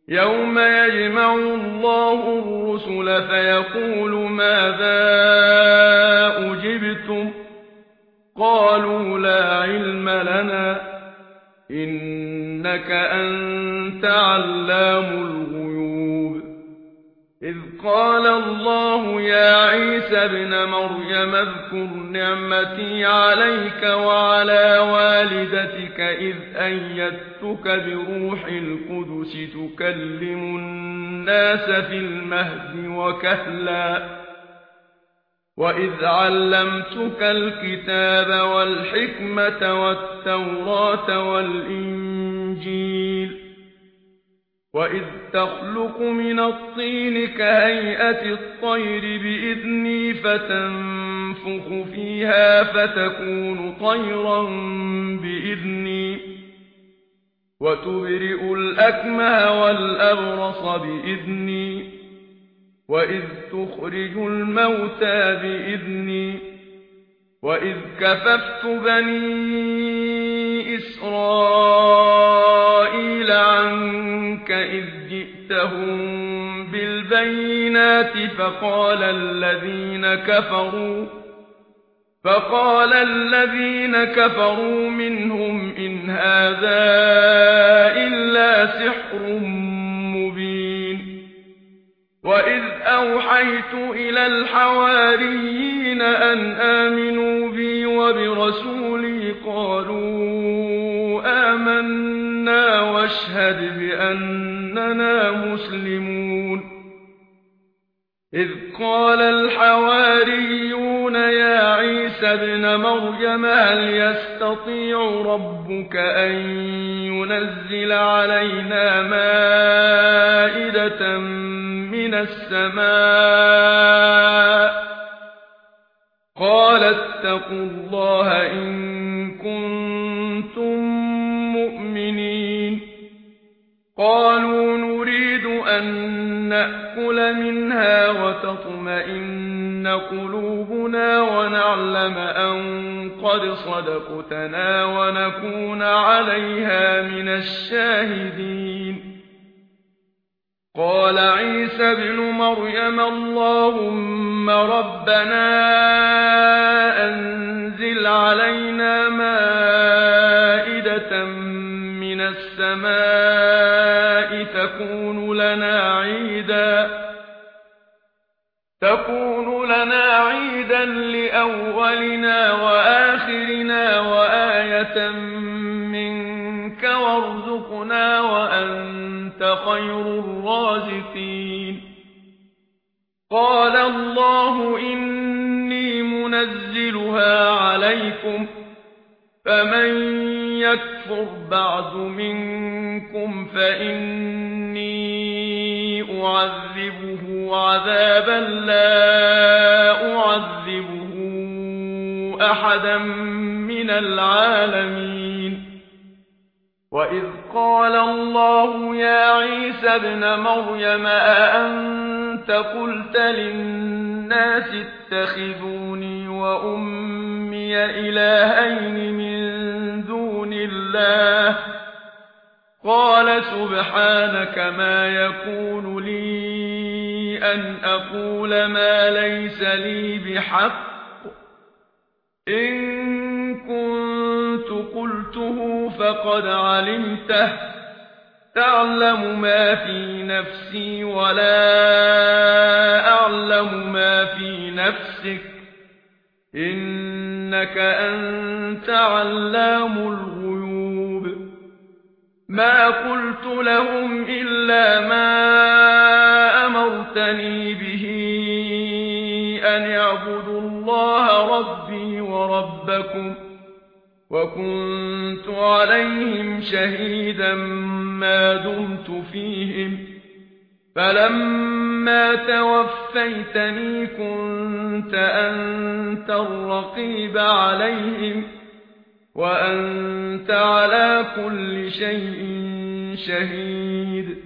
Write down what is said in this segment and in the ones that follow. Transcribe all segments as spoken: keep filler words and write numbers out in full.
يوم يجمع الله الرسل فيقول ماذا أجبتم قالوا لا علم لنا إنك أنت علام الغيوب إذ قال الله يا عيسى ابن مريم اذكر نعمتي عليك وعلى والدتك إذ أيدتك بروح القدس تكلم الناس في المهد وكهلا وإذ علمتك الكتاب والحكمة والتوراة والإنجيل وإذ تخلق من الطين كهيئة الطير بإذني فتنفخ فيها فتكون طيرا بإذني وتبرئ الأكمه والأبرص بإذني وإذ تخرج الموتى بإذني وإذ كففت بني إسرائيل عنك إذ جئتهم بالبينات فقال الذين كفروا فقال الذين كفروا منهم إن هذا إلا سحر مبين وإذ أوحيت إلى الحواريين أن آمنوا بي وبرسولي قالوا آمنا واشهد بأننا مسلمون إذ قال الحواريون يا عيسى ابن مريم هل يستطيع ربك أن ينزل علينا مائدة من السماء قال اتقوا الله إن كنتم مؤمنين قالوا نريد أن نأكل منها وتطمئن قلوبنا ونعلم أن قد صدقتنا ونكون عليها من الشاهدين قال عيسى ابن مريم اللهم ربنا أنزل علينا مائدة من السماء تكون لنا عيدا تكون لنا عيدا لأولنا وآخرنا وآية منك وارزقنا وأنت خير الرازقين قال الله إني منزلها عليكم فمن يكفر بعد منكم فإني أعذبه عذابا لا أعذبه أحدا من العالمين وإذ قال الله يا عيسى ابن مريم أأنت قلت للناس اتخذوني وأمي إلهين من دون الله قال سبحانك ما يكون لي أن أقول ما ليس لي بحق إن كنت قلته فقد علمته تعلم ما في نفسي ولا أعلم ما في نفسك إنك أنت علام الغيوب ما قلت لهم إلا ما أمرتني به أن اعبدوا الله ربي وربكم وكنت عليهم شهيدا ما دمت فيهم فلما توفيتني كنت أنت الرقيب عليهم وأنت على كل شيء شهيد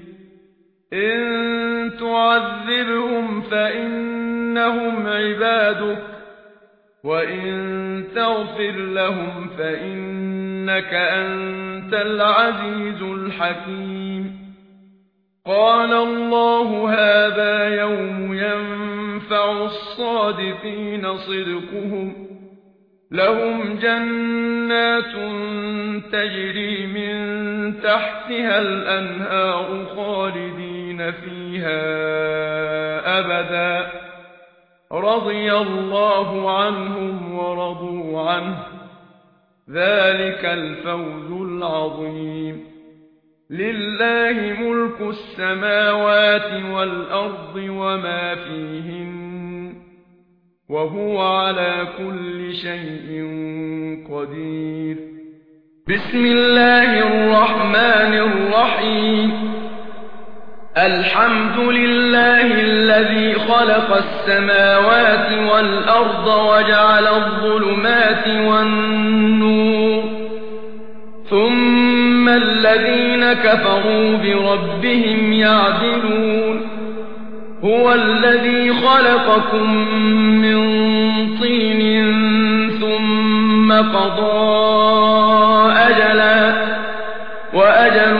إن تعذبهم فإنهم عبادك وإن تغفر لهم فإنك أنت العزيز الحكيم قال الله هذا يوم ينفع الصادقين صدقهم لهم جنات تجري من تحتها الأنهار خالدين فيها أبدا رضي الله عنهم ورضوا عنه ذلك الفوز العظيم لله ملك السماوات والأرض وما فيهن وهو على كل شيء قدير بسم الله الرحمن الرحيم الحمد لله الذي خلق السماوات والأرض وجعل الظلمات والنور ثم الذين كفروا بربهم يعدلون هو الذي خلقكم من طين ثم قضى أجلا وأجل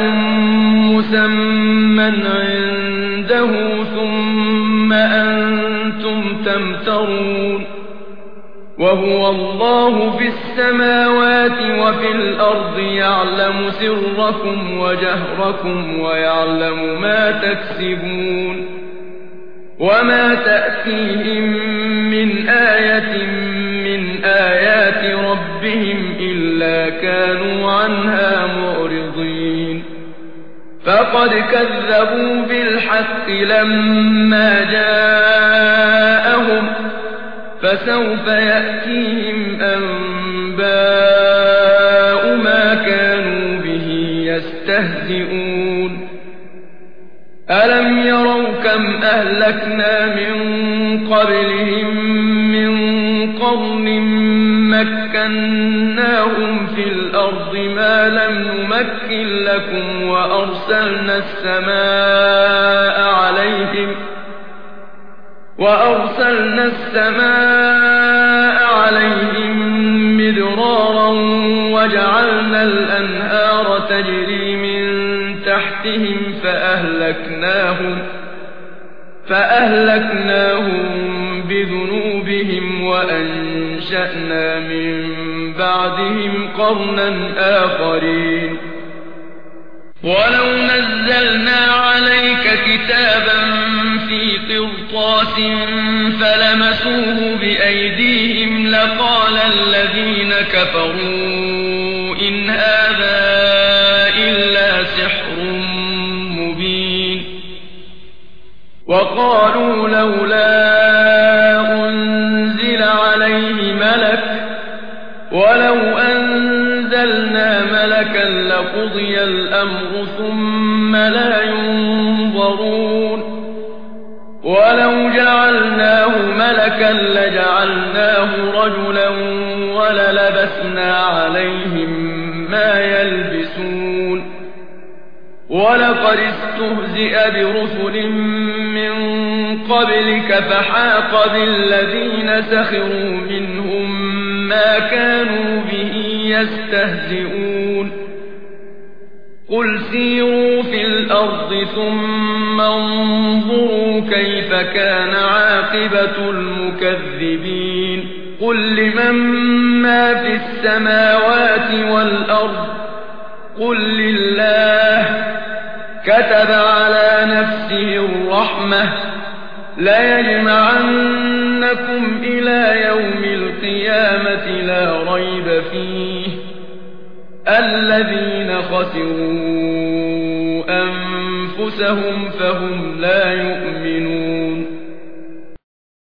مسمى عنده ثم أنتم تمترون وهو الله في السماوات وفي الأرض يعلم سركم وجهركم ويعلم ما تكسبون وما تأتيهم من آية من آيات ربهم إلا كانوا عنها معرضين فقد كذبوا بالحق لما جاءهم فسوف يأتيهم أنباء ما كانوا به يستهزئون ألم يروا كم أهلكنا من قبلهم من قرن مكناهم في الأرض ما لم نمكن لكم وأرسلنا السماء عليهم وأرسلنا السماء عليهم مدرارا وجعلنا الأنهار تجري من تحتهم فأهلكناهم فأهلكناهم بذنوبهم وأنشأنا من بعدهم قرنا آخرين ولو نزلنا عليك كتابا في قرطاس فلمسوه بأيديهم لقال الذين كفروا إن هذا إلا سحر مبين وقالوا لولا أنزل عليه ملك ولو أنزلنا ملكا لقضي الأمر ثم لا ينظرون ولو جعلناه ملكا لجعلناه رجلا وللبسنا عليهم ما يلبسون ولقد استهزئ برسل من قبلك فحاق بالذين سخروا منهم ما كانوا به يستهزئون قل سيروا في الأرض ثم انظروا كيف كان عاقبة المكذبين قل لمن ما في السماوات والأرض قل لله كتب على نفسه الرحمة ليجمعنكم إلى يوم القيامة لا ريب فيه الذين خسروا أنفسهم فهم لا يؤمنون